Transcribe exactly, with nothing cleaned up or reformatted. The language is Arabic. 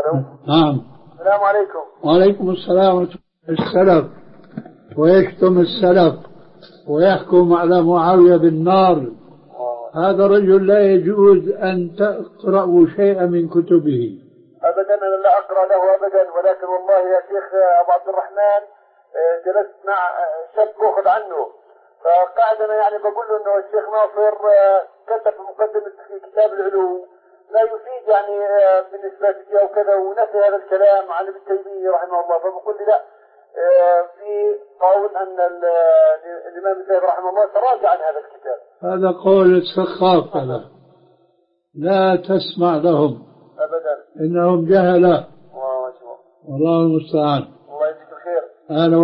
نعم. السلام عليكم. وعليكم السلام. السلف ويشتم السلف ويحكم على معاوية بالنار، هذا رجل لا يجوز أن تقرأوا شيئا من كتبه أبدا. أنا لا أقرأ له أبدا، ولكن والله يا شيخ أبو عبد الرحمن جلست مع شاب أخذ عنه، فقاعد أنا يعني بقول له إنه الشيخ ناصر كتب مقدمة في كتاب العلو لا يفيد يعني بالنسبة لي أو كذا، ونفي هذا الكلام عن ابن تيمية رحمه الله. فبقول لي لا، في قول أن الإمام الذهبي رحمه الله تراجع عن هذا الكتاب. هذا قول السخاف، هذا لا تسمع لهم أبدا، إنهم جهلة. والله المستعان. الله يجزيك الخير. أنا